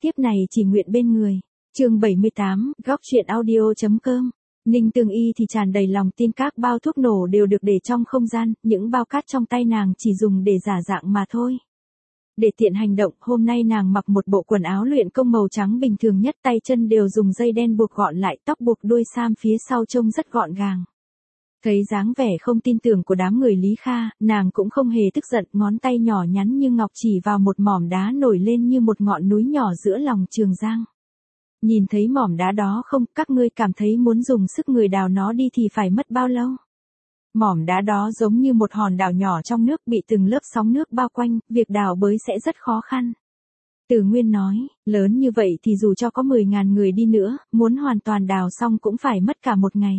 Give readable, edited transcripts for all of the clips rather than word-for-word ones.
tiếp này chỉ nguyện bên người. Chương 78, góc truyện audio.com. Ninh Tương Y thì tràn đầy lòng tin các bao thuốc nổ đều được để trong không gian, những bao cát trong tay nàng chỉ dùng để giả dạng mà thôi. Để tiện hành động, hôm nay nàng mặc một bộ quần áo luyện công màu trắng bình thường nhất, tay chân đều dùng dây đen buộc gọn lại, tóc buộc đuôi sam phía sau trông rất gọn gàng. Thấy dáng vẻ không tin tưởng của đám người Lý Kha, nàng cũng không hề tức giận, ngón tay nhỏ nhắn như ngọc chỉ vào một mỏm đá nổi lên như một ngọn núi nhỏ giữa lòng Trường Giang. Nhìn thấy mỏm đá đó không, các ngươi cảm thấy muốn dùng sức người đào nó đi thì phải mất bao lâu? Mỏm đá đó giống như một hòn đảo nhỏ trong nước bị từng lớp sóng nước bao quanh, việc đào bới sẽ rất khó khăn. Từ Nguyên nói, lớn như vậy thì dù cho có 10.000 người đi nữa, muốn hoàn toàn đào xong cũng phải mất cả một ngày.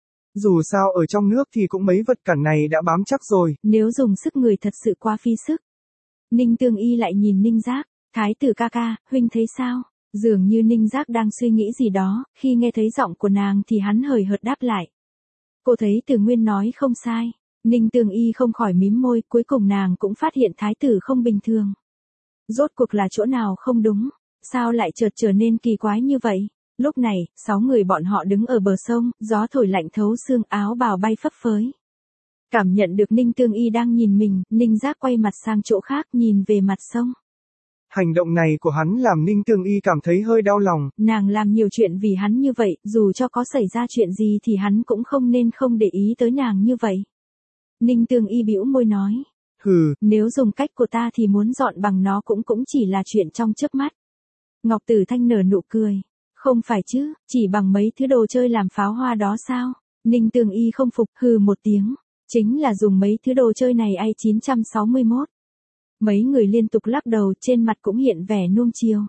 Dù sao ở trong nước thì cũng mấy vật cản này đã bám chắc rồi. Nếu dùng sức người thật sự quá phí sức. Ninh Tương Y lại nhìn Ninh Giác, thái tử ca ca, huynh thấy sao? Dường như Ninh Giác đang suy nghĩ gì đó, khi nghe thấy giọng của nàng thì hắn hời hợt đáp lại. Cô thấy Từ Nguyên nói không sai. Ninh Tương Y không khỏi mím môi, cuối cùng nàng cũng phát hiện thái tử không bình thường. Rốt cuộc là chỗ nào không đúng? Sao lại chợt trở nên kỳ quái như vậy? Lúc này, 6 người bọn họ đứng ở bờ sông, gió thổi lạnh thấu xương, áo bào bay phấp phới. Cảm nhận được Ninh Tương Y đang nhìn mình, Ninh Giác quay mặt sang chỗ khác nhìn về mặt sông. Hành động này của hắn làm Ninh Tương Y cảm thấy hơi đau lòng. Nàng làm nhiều chuyện vì hắn như vậy, dù cho có xảy ra chuyện gì thì hắn cũng không nên không để ý tới nàng như vậy. Ninh Tương Y bĩu môi nói. Hừ, nếu dùng cách của ta thì muốn dọn bằng nó cũng chỉ là chuyện trong chớp mắt. Ngọc Tử Thanh nở nụ cười. Không phải chứ, chỉ bằng mấy thứ đồ chơi làm pháo hoa đó sao? Ninh Tương Y không phục, hừ một tiếng. Chính là dùng mấy thứ đồ chơi này ai 961. Mấy người liên tục lắc đầu, trên mặt cũng hiện vẻ nuông chiều.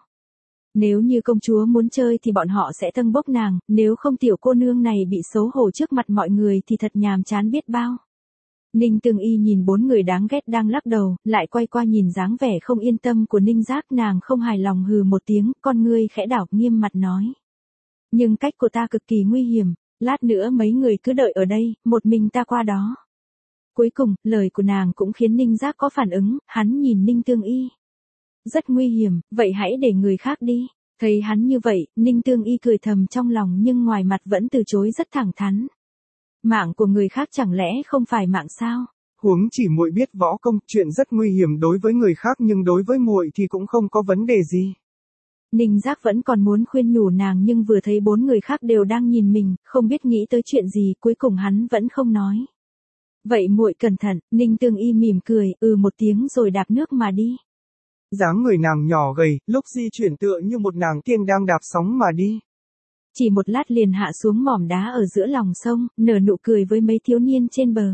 Nếu như công chúa muốn chơi thì bọn họ sẽ tâng bốc nàng, nếu không tiểu cô nương này bị xấu hổ trước mặt mọi người thì thật nhàm chán biết bao. Ninh Tương Y nhìn 4 người đáng ghét đang lắc đầu, lại quay qua nhìn dáng vẻ không yên tâm của Ninh Giác, nàng không hài lòng hừ một tiếng, con ngươi khẽ đảo, nghiêm mặt nói. Nhưng cách của ta cực kỳ nguy hiểm, lát nữa mấy người cứ đợi ở đây, một mình ta qua đó. Cuối cùng, lời của nàng cũng khiến Ninh Giác có phản ứng, hắn nhìn Ninh Tương Y. Rất nguy hiểm, vậy hãy để người khác đi. Thấy hắn như vậy, Ninh Tương Y cười thầm trong lòng nhưng ngoài mặt vẫn từ chối rất thẳng thắn. Mạng của người khác chẳng lẽ không phải mạng sao? Huống chỉ muội biết võ công, chuyện rất nguy hiểm đối với người khác nhưng đối với muội thì cũng không có vấn đề gì. Ninh Giác vẫn còn muốn khuyên nhủ nàng nhưng vừa thấy 4 người khác đều đang nhìn mình, không biết nghĩ tới chuyện gì, cuối cùng hắn vẫn không nói. Vậy muội cẩn thận, Ninh Tương Y mỉm cười, một tiếng rồi đạp nước mà đi. Dáng người nàng nhỏ gầy, lúc di chuyển tựa như một nàng tiên đang đạp sóng mà đi. Chỉ một lát liền hạ xuống mỏm đá ở giữa lòng sông, nở nụ cười với mấy thiếu niên trên bờ.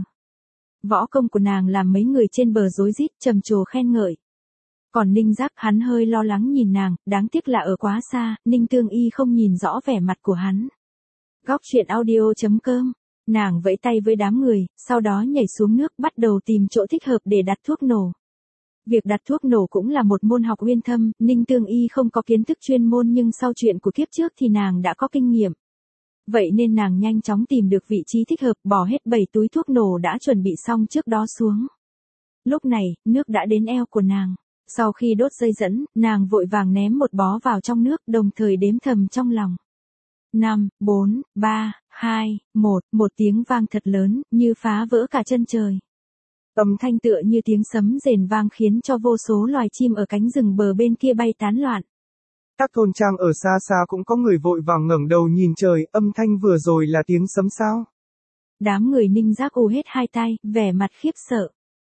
Võ công của nàng làm mấy người trên bờ rối rít trầm trồ khen ngợi. Còn Ninh Giác, hắn hơi lo lắng nhìn nàng, đáng tiếc là ở quá xa, Ninh Tương Y không nhìn rõ vẻ mặt của hắn. Góc truyện audio.com. Nàng vẫy tay với đám người, sau đó nhảy xuống nước bắt đầu tìm chỗ thích hợp để đặt thuốc nổ. Việc đặt thuốc nổ cũng là một môn học uyên thâm, Ninh Tương Y không có kiến thức chuyên môn nhưng sau chuyện của kiếp trước thì nàng đã có kinh nghiệm. Vậy nên nàng nhanh chóng tìm được vị trí thích hợp, bỏ hết 7 túi thuốc nổ đã chuẩn bị xong trước đó xuống. Lúc này, nước đã đến eo của nàng. Sau khi đốt dây dẫn, nàng vội vàng ném một bó vào trong nước, đồng thời đếm thầm trong lòng. 5, 4, 3, 2, 1, một tiếng vang thật lớn, như phá vỡ cả chân trời. Âm thanh tựa như tiếng sấm rền vang khiến cho vô số loài chim ở cánh rừng bờ bên kia bay tán loạn. Các thôn trang ở xa xa cũng có người vội vàng ngẩng đầu nhìn trời, âm thanh vừa rồi là tiếng sấm sao? Đám người Ninh Giác ù hết hai tay, vẻ mặt khiếp sợ.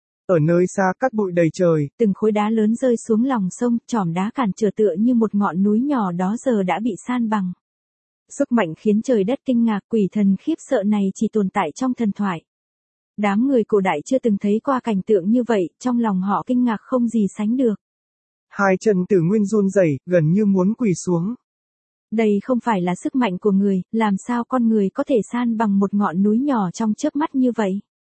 Ở nơi xa cát bụi đầy trời, từng khối đá lớn rơi xuống lòng sông, chòm đá cản trở tựa như một ngọn núi nhỏ đó giờ đã bị san bằng. Sức mạnh khiến trời đất kinh ngạc, quỷ thần khiếp sợ này chỉ tồn tại trong thần thoại. Đám người cổ đại chưa từng thấy qua cảnh tượng như vậy, trong lòng họ kinh ngạc không gì sánh được. Hai chân Tử Nguyên run rẩy, gần như muốn quỳ xuống. Đây không phải là sức mạnh của người, làm sao con người có thể san bằng một ngọn núi nhỏ trong chớp mắt như vậy?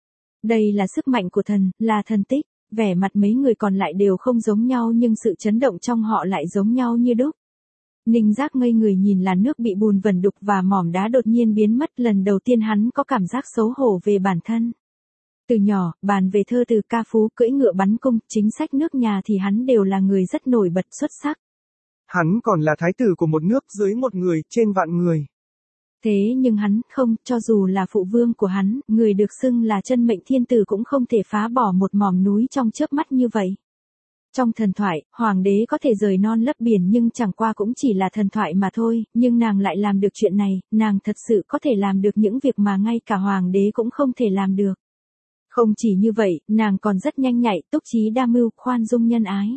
Đây là sức mạnh của thần, là thần tích. Vẻ mặt mấy người còn lại đều không giống nhau nhưng sự chấn động trong họ lại giống nhau như đúc. Ninh Giác ngây người nhìn làn nước bị bùn vẩn đục và mỏm đá đột nhiên biến mất, lần đầu tiên hắn có cảm giác xấu hổ về bản thân. Từ nhỏ, bàn về thơ từ ca phú, cưỡi ngựa bắn cung, chính sách nước nhà thì hắn đều là người rất nổi bật xuất sắc. Hắn còn là thái tử của một nước, dưới một người, trên vạn người. Thế nhưng hắn không, cho dù là phụ vương của hắn, người được xưng là chân mệnh thiên tử cũng không thể phá bỏ một mỏm núi trong chớp mắt như vậy. Trong thần thoại, hoàng đế có thể rời non lấp biển nhưng chẳng qua cũng chỉ là thần thoại mà thôi, nhưng nàng lại làm được chuyện này, nàng thật sự có thể làm được những việc mà ngay cả hoàng đế cũng không thể làm được. Không chỉ như vậy, nàng còn rất nhanh nhạy, túc trí đa mưu, khoan dung nhân ái.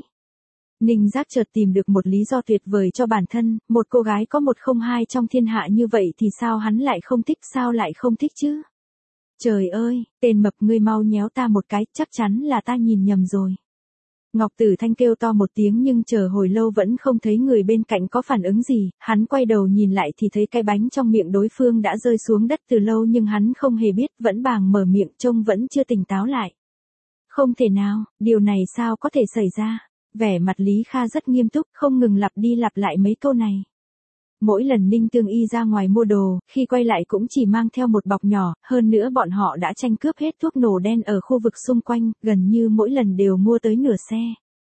Ninh Giác chợt tìm được một lý do tuyệt vời cho bản thân, một cô gái có một không hai trong thiên hạ như vậy thì sao hắn lại không thích, sao lại không thích chứ? Trời ơi, tên mập, ngươi mau nhéo ta một cái, chắc chắn là ta nhìn nhầm rồi. Ngọc Tử Thanh kêu to một tiếng nhưng chờ hồi lâu vẫn không thấy người bên cạnh có phản ứng gì, hắn quay đầu nhìn lại thì thấy cái bánh trong miệng đối phương đã rơi xuống đất từ lâu nhưng hắn không hề biết, vẫn bàng mở miệng, trông vẫn chưa tỉnh táo lại. Không thể nào, điều này sao có thể xảy ra? Vẻ mặt Lý Kha rất nghiêm túc, không ngừng lặp đi lặp lại mấy câu này. Mỗi lần Ninh Tương Y ra ngoài mua đồ, khi quay lại cũng chỉ mang theo một bọc nhỏ, hơn nữa bọn họ đã tranh cướp hết thuốc nổ đen ở khu vực xung quanh, gần như mỗi lần đều mua tới nửa xe.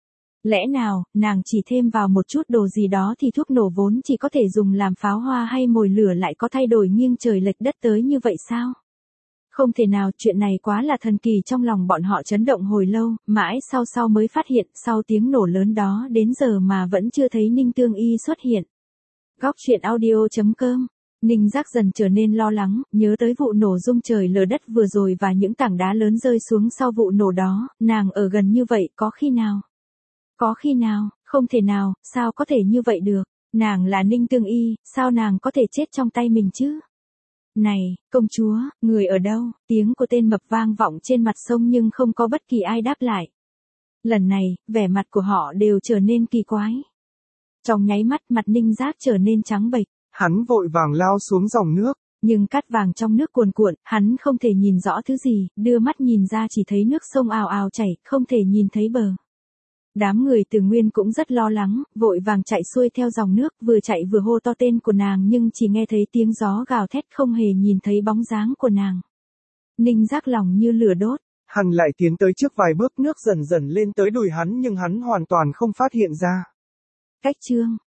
Lẽ nào, nàng chỉ thêm vào một chút đồ gì đó thì thuốc nổ vốn chỉ có thể dùng làm pháo hoa hay mồi lửa lại có thay đổi nghiêng trời lệch đất tới như vậy sao? Không thể nào, chuyện này quá là thần kỳ, trong lòng bọn họ chấn động hồi lâu, mãi sau mới phát hiện, sau tiếng nổ lớn đó đến giờ mà vẫn chưa thấy Ninh Tương Y xuất hiện. Góc truyện audio.com. Ninh Giác dần trở nên lo lắng, nhớ tới vụ nổ rung trời lở đất vừa rồi và những tảng đá lớn rơi xuống sau vụ nổ đó, nàng ở gần như vậy, có khi nào? Có khi nào, không thể nào, sao có thể như vậy được? Nàng là Ninh Tương Y, sao nàng có thể chết trong tay mình chứ? Này, công chúa, người ở đâu? Tiếng của tên mập vang vọng trên mặt sông nhưng không có bất kỳ ai đáp lại. Lần này, vẻ mặt của họ đều trở nên kỳ quái. Trong nháy mắt mặt Ninh Giác trở nên trắng bệch. Hắn vội vàng lao xuống dòng nước. Nhưng cát vàng trong nước cuồn cuộn, hắn không thể nhìn rõ thứ gì, đưa mắt nhìn ra chỉ thấy nước sông ào ào chảy, không thể nhìn thấy bờ. Đám người Từ Nguyên cũng rất lo lắng, vội vàng chạy xuôi theo dòng nước, vừa chạy vừa hô to tên của nàng nhưng chỉ nghe thấy tiếng gió gào thét, không hề nhìn thấy bóng dáng của nàng. Ninh Giác lòng như lửa đốt. Hắn lại tiến tới trước vài bước, nước dần dần lên tới đùi hắn nhưng hắn hoàn toàn không phát hiện ra. Cách chương